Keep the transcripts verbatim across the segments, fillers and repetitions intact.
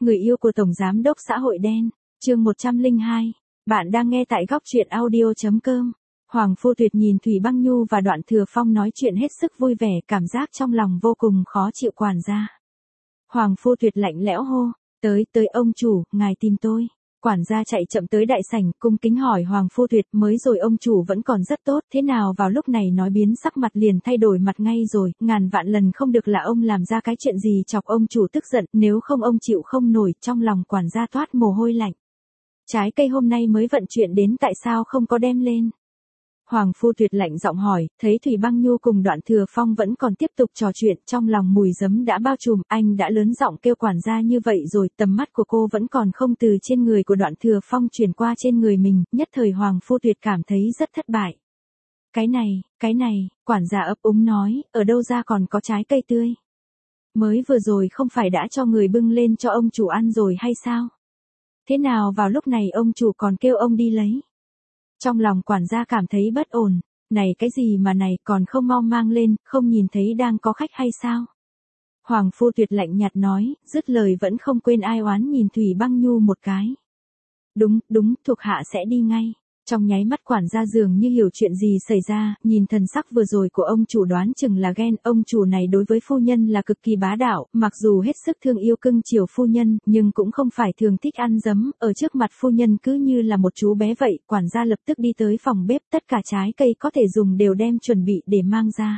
Người yêu của Tổng Giám đốc xã hội đen, chương một trăm lẻ hai. Bạn đang nghe tại góc truyện audio.com. Hoàng Phu Tuyệt nhìn Thủy Băng Nhu và Đoạn Thừa Phong nói chuyện hết sức vui vẻ, cảm giác trong lòng vô cùng khó chịu. Quản gia. Hoàng Phu Tuyệt lạnh lẽo hô, tới, tới ông chủ, ngài tìm tôi. Quản gia chạy chậm tới đại sảnh, cung kính hỏi Hoàng Phu Tuyệt, mới rồi ông chủ vẫn còn rất tốt, thế nào vào lúc này nói biến sắc mặt liền thay đổi mặt ngay rồi, ngàn vạn lần không được là ông làm ra cái chuyện gì chọc ông chủ tức giận, nếu không ông chịu không nổi. Trong lòng quản gia toát mồ hôi lạnh. Trái cây hôm nay mới vận chuyển đến, tại sao không có đem lên? Hoàng Phu Tuyệt lạnh giọng hỏi, thấy Thủy Băng Nhu cùng Đoạn Thừa Phong vẫn còn tiếp tục trò chuyện, trong lòng mùi giấm đã bao trùm, anh đã lớn giọng kêu quản gia như vậy rồi, tầm mắt của cô vẫn còn không từ trên người của Đoạn Thừa Phong chuyển qua trên người mình, nhất thời Hoàng Phu Tuyệt cảm thấy rất thất bại. Cái này, cái này, quản gia ấp úng nói, ở đâu ra còn có trái cây tươi? Mới vừa rồi không phải đã cho người bưng lên cho ông chủ ăn rồi hay sao? Thế nào vào lúc này ông chủ còn kêu ông đi lấy? Trong lòng quản gia cảm thấy bất ổn, này cái gì mà này còn không mau mang lên, không nhìn thấy đang có khách hay sao? Hoàng Phu Tuyệt lạnh nhạt nói, dứt lời vẫn không quên ai oán nhìn Thủy Băng Nhu một cái. Đúng, đúng, thuộc hạ sẽ đi ngay. Trong nháy mắt quản gia dường như hiểu chuyện gì xảy ra, nhìn thần sắc vừa rồi của ông chủ đoán chừng là ghen, ông chủ này đối với phu nhân là cực kỳ bá đạo, mặc dù hết sức thương yêu cưng chiều phu nhân, nhưng cũng không phải thường thích ăn dấm, ở trước mặt phu nhân cứ như là một chú bé vậy. Quản gia lập tức đi tới phòng bếp, tất cả trái cây có thể dùng đều đem chuẩn bị để mang ra.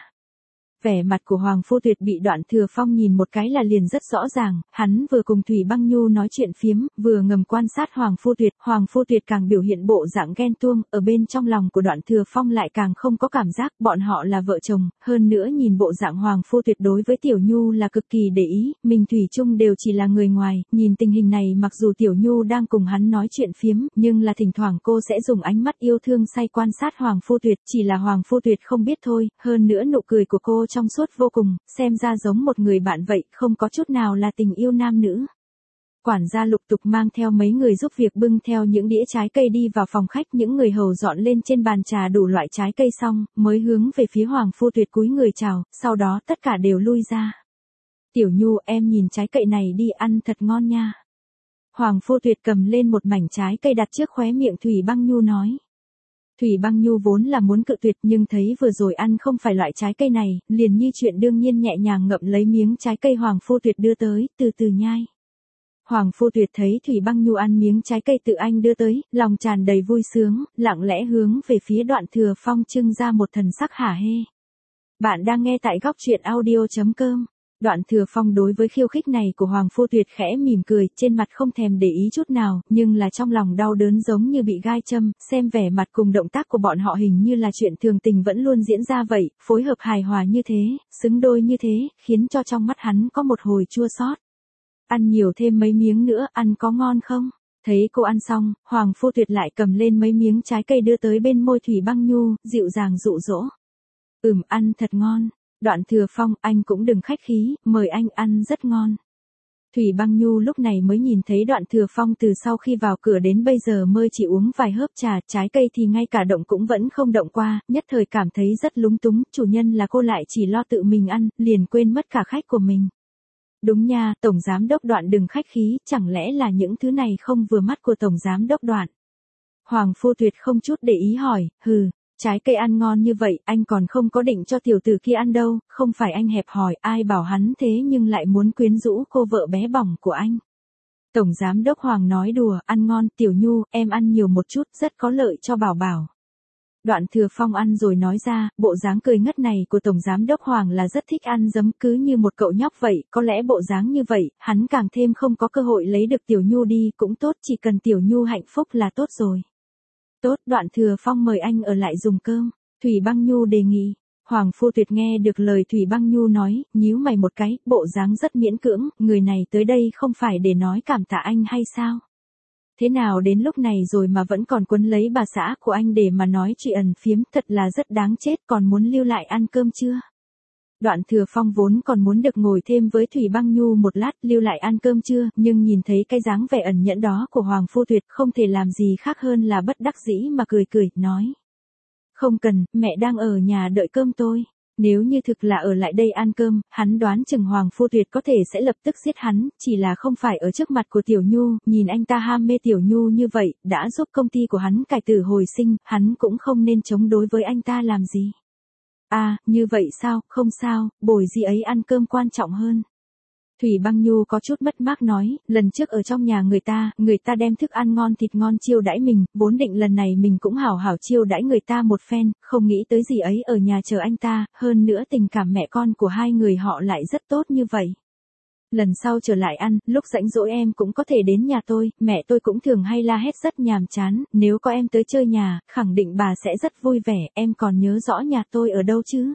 Vẻ mặt của Hoàng Phu Tuyệt bị Đoạn Thừa Phong nhìn một cái là liền rất rõ ràng, hắn vừa cùng Thủy Băng Nhu nói chuyện phiếm, vừa ngầm quan sát Hoàng Phu Tuyệt, Hoàng Phu Tuyệt càng biểu hiện bộ dạng ghen tuông, ở bên trong lòng của Đoạn Thừa Phong lại càng không có cảm giác bọn họ là vợ chồng, hơn nữa nhìn bộ dạng Hoàng Phu Tuyệt đối với Tiểu Nhu là cực kỳ để ý, mình Thủy chung đều chỉ là người ngoài, nhìn tình hình này mặc dù Tiểu Nhu đang cùng hắn nói chuyện phiếm, nhưng là thỉnh thoảng cô sẽ dùng ánh mắt yêu thương say quan sát Hoàng Phu Tuyệt, chỉ là Hoàng Phu Tuyệt không biết thôi, hơn nữa nụ cười của cô trong suốt vô cùng, xem ra giống một người bạn vậy, không có chút nào là tình yêu nam nữ. Quản gia lục tục mang theo mấy người giúp việc bưng theo những đĩa trái cây đi vào phòng khách, những người hầu dọn lên trên bàn trà đủ loại trái cây xong, mới hướng về phía Hoàng Phu Tuyệt cúi người chào, sau đó tất cả đều lui ra. Tiểu Nhu, em nhìn trái cây này đi, ăn thật ngon nha. Hoàng Phu Tuyệt cầm lên một mảnh trái cây đặt trước khóe miệng Thủy Băng Nhu nói. Thủy Băng Nhu vốn là muốn cự tuyệt nhưng thấy vừa rồi ăn không phải loại trái cây này, liền như chuyện đương nhiên nhẹ nhàng ngậm lấy miếng trái cây Hoàng Phu Tuyệt đưa tới, từ từ nhai. Hoàng Phu Tuyệt thấy Thủy Băng Nhu ăn miếng trái cây tự anh đưa tới, lòng tràn đầy vui sướng, lặng lẽ hướng về phía Đoạn Thừa Phong trưng ra một thần sắc hả hê. Bạn đang nghe tại góc truyện audio.com. Đoạn Thừa Phong đối với khiêu khích này của Hoàng Phu Tuyệt khẽ mỉm cười, trên mặt không thèm để ý chút nào, nhưng là trong lòng đau đớn giống như bị gai châm, xem vẻ mặt cùng động tác của bọn họ hình như là chuyện thường tình vẫn luôn diễn ra vậy, phối hợp hài hòa như thế, xứng đôi như thế, khiến cho trong mắt hắn có một hồi chua xót. Ăn nhiều thêm mấy miếng nữa, ăn có ngon không? Thấy cô ăn xong, Hoàng Phu Tuyệt lại cầm lên mấy miếng trái cây đưa tới bên môi Thủy Băng Nhu, dịu dàng dụ dỗ. Ừm, ăn thật ngon. Đoạn Thừa Phong, anh cũng đừng khách khí, mời anh ăn rất ngon. Thủy Băng Nhu lúc này mới nhìn thấy Đoạn Thừa Phong từ sau khi vào cửa đến bây giờ mới chỉ uống vài hớp trà, trái cây thì ngay cả động cũng vẫn không động qua, nhất thời cảm thấy rất lúng túng, chủ nhân là cô lại chỉ lo tự mình ăn, liền quên mất cả khách của mình. Đúng nha, Tổng Giám đốc Đoạn đừng khách khí, chẳng lẽ là những thứ này không vừa mắt của Tổng Giám đốc Đoạn? Hoàng Phu Tuyệt không chút để ý hỏi, hừ. Trái cây ăn ngon như vậy, anh còn không có định cho tiểu tử kia ăn đâu, không phải anh hẹp hòi, ai bảo hắn thế nhưng lại muốn quyến rũ cô vợ bé bỏng của anh. Tổng Giám đốc Hoàng nói đùa, ăn ngon, Tiểu Nhu, em ăn nhiều một chút, rất có lợi cho Bảo Bảo. Đoạn Thừa Phong ăn rồi nói ra, bộ dáng cười ngất này của Tổng Giám đốc Hoàng là rất thích ăn dấm, cứ như một cậu nhóc vậy, có lẽ bộ dáng như vậy, hắn càng thêm không có cơ hội lấy được Tiểu Nhu đi, cũng tốt, chỉ cần Tiểu Nhu hạnh phúc là tốt rồi. Tốt, Đoạn Thừa Phong mời anh ở lại dùng cơm. Thủy Băng Nhu đề nghị. Hoàng Phu Tuyệt nghe được lời Thủy Băng Nhu nói, nhíu mày một cái, bộ dáng rất miễn cưỡng, người này tới đây không phải để nói cảm tạ anh hay sao? Thế nào đến lúc này rồi mà vẫn còn quấn lấy bà xã của anh để mà nói chuyện phiếm, thật là rất đáng chết, còn muốn lưu lại ăn cơm chưa? Đoạn Thừa Phong vốn còn muốn được ngồi thêm với Thủy Băng Nhu một lát, lưu lại ăn cơm chưa, nhưng nhìn thấy cái dáng vẻ ẩn nhẫn đó của Hoàng Phu Tuyệt, không thể làm gì khác hơn là bất đắc dĩ mà cười cười, nói. Không cần, mẹ đang ở nhà đợi cơm tôi. Nếu như thực là ở lại đây ăn cơm, hắn đoán chừng Hoàng Phu Tuyệt có thể sẽ lập tức giết hắn, chỉ là không phải ở trước mặt của Tiểu Nhu, nhìn anh ta ham mê Tiểu Nhu như vậy, đã giúp công ty của hắn cải tử hồi sinh, hắn cũng không nên chống đối với anh ta làm gì. À, như vậy sao, không sao, bồi gì ấy ăn cơm quan trọng hơn. Thủy Băng Nhu có chút mất mát nói, lần trước ở trong nhà người ta, người ta đem thức ăn ngon thịt ngon chiêu đãi mình, vốn định lần này mình cũng hảo hảo chiêu đãi người ta một phen, không nghĩ tới gì ấy ở nhà chờ anh ta, hơn nữa tình cảm mẹ con của hai người họ lại rất tốt như vậy. Lần sau trở lại ăn, lúc rảnh rỗi em cũng có thể đến nhà tôi, mẹ tôi cũng thường hay la hét rất nhàm chán, nếu có em tới chơi nhà, khẳng định bà sẽ rất vui vẻ, em còn nhớ rõ nhà tôi ở đâu chứ?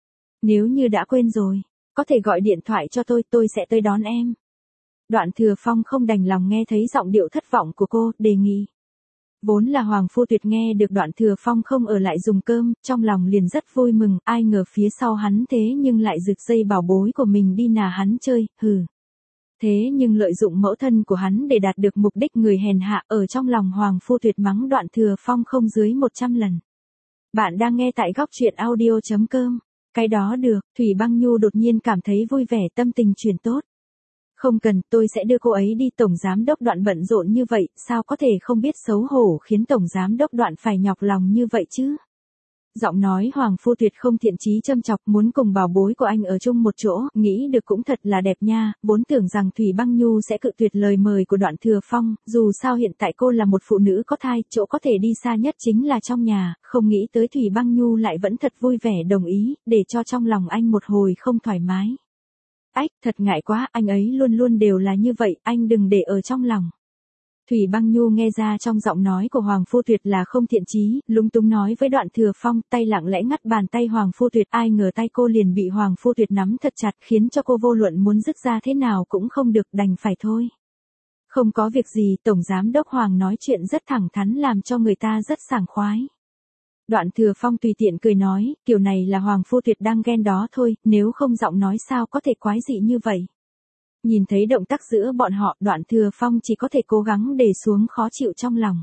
Nếu như đã quên rồi, có thể gọi điện thoại cho tôi, tôi sẽ tới đón em. Đoạn Thừa Phong không đành lòng nghe thấy giọng điệu thất vọng của cô, đề nghị. Vốn là Hoàng Phu Tuyệt nghe được Đoạn Thừa Phong không ở lại dùng cơm, trong lòng liền rất vui mừng, ai ngờ phía sau hắn thế nhưng lại rực dây bảo bối của mình đi nà hắn chơi, hừ. Thế nhưng lợi dụng mẫu thân của hắn để đạt được mục đích người hèn hạ, ở trong lòng Hoàng Phu Tuyệt mắng Đoạn Thừa Phong không dưới một trăm lần. Bạn đang nghe tại góc truyện audio chấm com. Cái đó được, Thủy Băng Nhu đột nhiên cảm thấy vui vẻ, tâm tình chuyển tốt. Không cần, tôi sẽ đưa cô ấy đi. Tổng giám đốc Đoạn bận rộn như vậy, sao có thể không biết xấu hổ khiến tổng giám đốc Đoạn phải nhọc lòng như vậy chứ? Giọng nói Hoàng Phu Tuyệt không thiện chí châm chọc, muốn cùng bảo bối của anh ở chung một chỗ, nghĩ được cũng thật là đẹp nha, vốn tưởng rằng Thủy Băng Nhu sẽ cự tuyệt lời mời của Đoạn Thừa Phong, dù sao hiện tại cô là một phụ nữ có thai, chỗ có thể đi xa nhất chính là trong nhà, không nghĩ tới Thủy Băng Nhu lại vẫn thật vui vẻ đồng ý, để cho trong lòng anh một hồi không thoải mái. Ách, thật ngại quá, anh ấy luôn luôn đều là như vậy, anh đừng để ở trong lòng. Thủy Băng Nhu nghe ra trong giọng nói của Hoàng Phu Tuyệt là không thiện chí, lúng túng nói với Đoạn Thừa Phong, tay lặng lẽ ngắt bàn tay Hoàng Phu Tuyệt, ai ngờ tay cô liền bị Hoàng Phu Tuyệt nắm thật chặt, khiến cho cô vô luận muốn dứt ra thế nào cũng không được, đành phải thôi. Không có việc gì, Tổng Giám đốc Hoàng nói chuyện rất thẳng thắn làm cho người ta rất sảng khoái. Đoạn Thừa Phong tùy tiện cười nói, kiểu này là Hoàng Phu Tuyệt đang ghen đó thôi, nếu không giọng nói sao có thể quái dị như vậy. Nhìn thấy động tác giữa bọn họ, Đoạn Thừa Phong chỉ có thể cố gắng để xuống khó chịu trong lòng.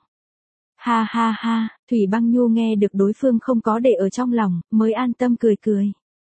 Ha ha ha, Thủy Băng Nhu nghe được đối phương không có để ở trong lòng, mới an tâm cười cười.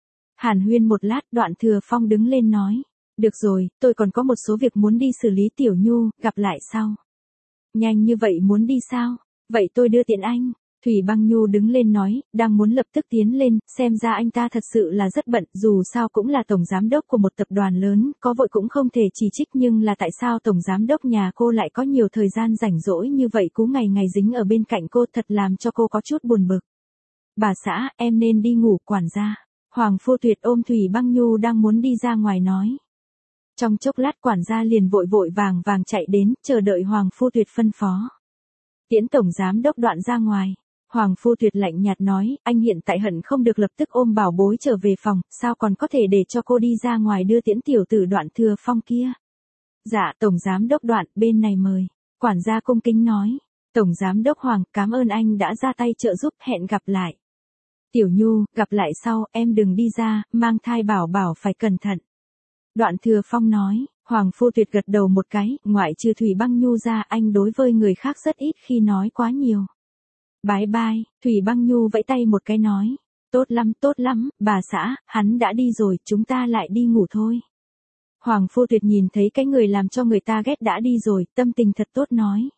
Hàn huyên một lát, Đoạn Thừa Phong đứng lên nói. Được rồi, tôi còn có một số việc muốn đi xử lý. Tiểu Nhu, gặp lại sau. Nhanh như vậy muốn đi sao? Vậy tôi đưa tiện anh. Thủy Băng Nhu đứng lên nói, đang muốn lập tức tiến lên, xem ra anh ta thật sự là rất bận, dù sao cũng là tổng giám đốc của một tập đoàn lớn, có vội cũng không thể chỉ trích, nhưng là tại sao tổng giám đốc nhà cô lại có nhiều thời gian rảnh rỗi như vậy, cứ ngày ngày dính ở bên cạnh cô, thật làm cho cô có chút buồn bực. Bà xã, em nên đi ngủ. Quản gia. Hoàng Phu Tuyệt ôm Thủy Băng Nhu đang muốn đi ra ngoài nói. Trong chốc lát quản gia liền vội vội vàng vàng chạy đến, chờ đợi Hoàng Phu Tuyệt phân phó. Tiễn tổng giám đốc Đoạn ra ngoài. Hoàng Phu Tuyệt lạnh nhạt nói, anh hiện tại hận không được lập tức ôm bảo bối trở về phòng, sao còn có thể để cho cô đi ra ngoài đưa tiễn tiểu tử Đoạn Thừa Phong kia. Dạ, tổng giám đốc Đoạn, bên này mời. Quản gia cung kính nói, tổng giám đốc Hoàng, cảm ơn anh đã ra tay trợ giúp, hẹn gặp lại. Tiểu Nhu, gặp lại sau, em đừng đi ra, mang thai bảo bảo phải cẩn thận. Đoạn Thừa Phong nói. Hoàng Phu Tuyệt gật đầu một cái, ngoại trừ Thủy Băng Nhu ra, anh đối với người khác rất ít khi nói quá nhiều. Bái bai, Thủy Băng Nhu vẫy tay một cái nói. Tốt lắm, tốt lắm, bà xã, hắn đã đi rồi, chúng ta lại đi ngủ thôi. Hoàng Phu Tuyệt nhìn thấy cái người làm cho người ta ghét đã đi rồi, tâm tình thật tốt nói.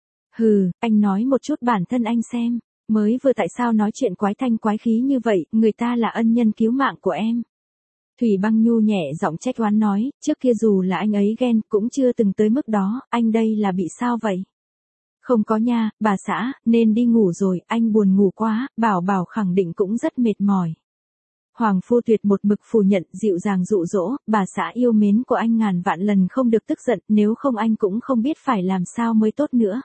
Hừ, anh nói một chút bản thân anh xem, mới vừa tại sao nói chuyện quái thanh quái khí như vậy, người ta là ân nhân cứu mạng của em. Thủy Băng Nhu nhẹ giọng trách oán nói, trước kia dù là anh ấy ghen, cũng chưa từng tới mức đó, anh đây là bị sao vậy? Không có nha, bà xã, nên đi ngủ rồi, anh buồn ngủ quá, bảo bảo khẳng định cũng rất mệt mỏi. Hoàng Phu Tuyệt một mực phủ nhận, dịu dàng dụ dỗ, bà xã yêu mến của anh ngàn vạn lần không được tức giận, nếu không anh cũng không biết phải làm sao mới tốt nữa.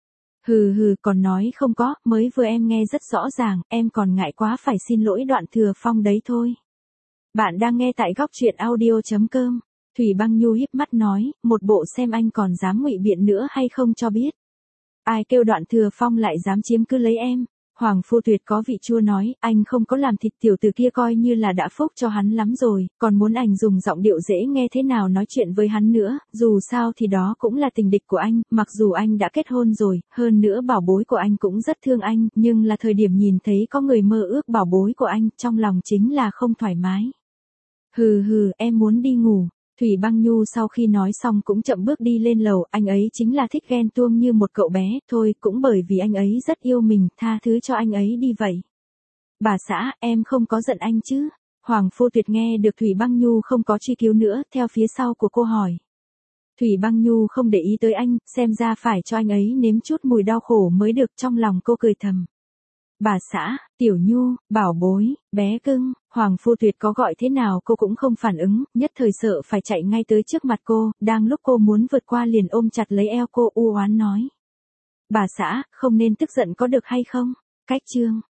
Hừ hừ, còn nói không có, mới vừa em nghe rất rõ ràng, em còn ngại quá phải xin lỗi Đoạn Thừa Phong đấy thôi. Bạn đang nghe tại góc truyện audio chấm com. Thủy Băng Nhu híp mắt nói, một bộ xem anh còn dám ngụy biện nữa hay không cho biết. Ai kêu Đoạn Thừa Phong lại dám chiếm cứ lấy em. Hoàng Phu Tuyệt có vị chua nói, anh không có làm thịt tiểu tử kia coi như là đã phúc cho hắn lắm rồi, còn muốn anh dùng giọng điệu dễ nghe thế nào nói chuyện với hắn nữa, dù sao thì đó cũng là tình địch của anh, mặc dù anh đã kết hôn rồi, hơn nữa bảo bối của anh cũng rất thương anh, nhưng là thời điểm nhìn thấy có người mơ ước bảo bối của anh, trong lòng chính là không thoải mái. Hừ hừ, em muốn đi ngủ. Thủy Băng Nhu sau khi nói xong cũng chậm bước đi lên lầu, anh ấy chính là thích ghen tuông như một cậu bé, thôi cũng bởi vì anh ấy rất yêu mình, tha thứ cho anh ấy đi vậy. Bà xã, em không có giận anh chứ? Hoàng Phu Tuyệt nghe được Thủy Băng Nhu không có truy cứu nữa, theo phía sau của cô hỏi. Thủy Băng Nhu không để ý tới anh, xem ra phải cho anh ấy nếm chút mùi đau khổ mới được, trong lòng cô cười thầm. Bà xã, Tiểu Nhu, bảo bối, bé cưng, Hoàng Phu Tuyệt có gọi thế nào cô cũng không phản ứng, nhất thời sợ phải chạy ngay tới trước mặt cô, đang lúc cô muốn vượt qua liền ôm chặt lấy eo cô u oán nói. Bà xã, không nên tức giận có được hay không? Cách chương.